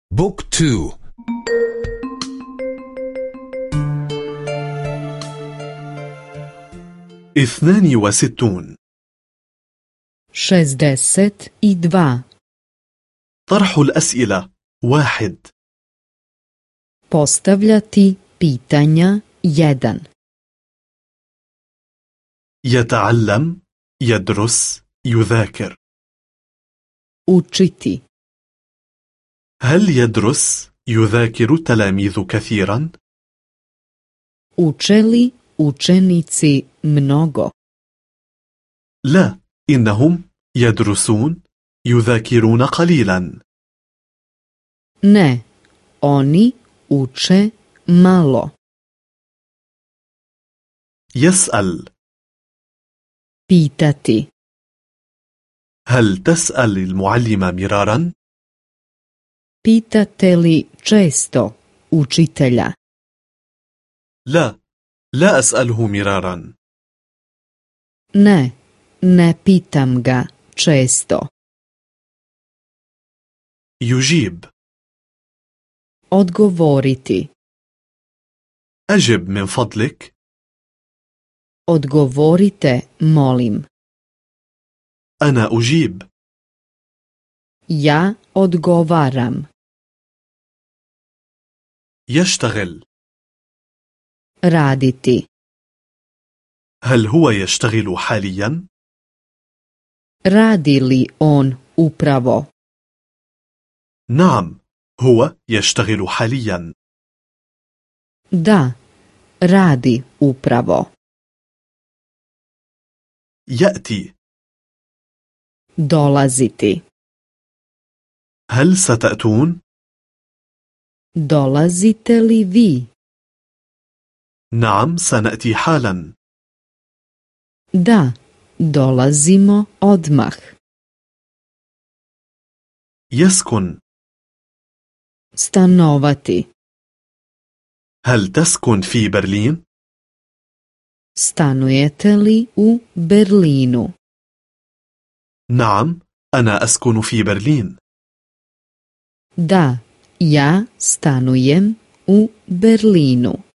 بوك تو. 62. 62. طرح الأسئلة 1. Postavljati pitanja 1. يتعلم، يدرس، يذاكر. Učiti. هل يدرس، يذاكر التلاميذ كثيرا؟ Uče li učenici mnogo? لا، إنهم يدرسون، يذاكرون قليلا. Ne, oni uče malo. يسأل. Pitati. هل تسأل المعلم مرارا؟ Pitate li često učitelja? لا، لا أسأله مرارا. Ne, ne pitam ga često. يجيب. Odgovoriti. أجب من فضلك. Odgovorite, molim. أنا أجيب. Ja odgovaram. يشتغل. Raditi. هل هو يشتغل حاليا؟ Radi li on upravo? نعم، هو يشتغل حاليا. Da, radi upravo. يأتي. Dolaziti. هل ستأتون؟ Dolazite li vi? نعم، سنأتي حالا. Da, dolazimo odmah. يسكن. Stanovati. هل تسكن في برلين؟ Stanujete li u Berlinu? نعم، أنا أسكن في برلين. Da, ja stanujem u Berlinu.